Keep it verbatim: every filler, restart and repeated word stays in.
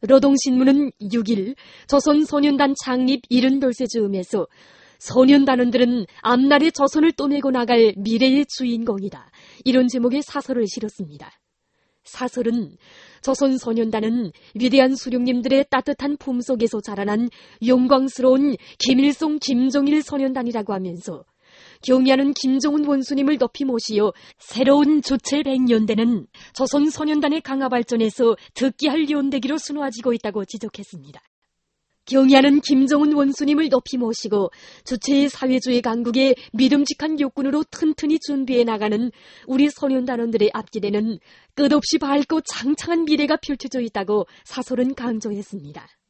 노동신문은 육 일 조선소년단 창립 칠십이 세 즈음에서 소년단원들은 앞날에 조선을 떠밀고 나갈 미래의 주인공이다, 이런 제목의 사설을 실었습니다. 사설은 조선소년단은 위대한 수령님들의 따뜻한 품속에서 자라난 영광스러운 김일성 김정일 소년단이라고 하면서 경의하는 김정은 원수님을 높이 모시어 새로운 주체 백 년대는 조선소년단의 강화 발전에서 득기할 연대기로 수놓아지고 있다고 지적했습니다. 경의하는 김정은 원수님을 높이 모시고 주체의 사회주의 강국의 믿음직한 육군으로 튼튼히 준비해 나가는 우리 소년단원들의 앞길에는 끝없이 밝고 창창한 미래가 펼쳐져 있다고 사설은 강조했습니다.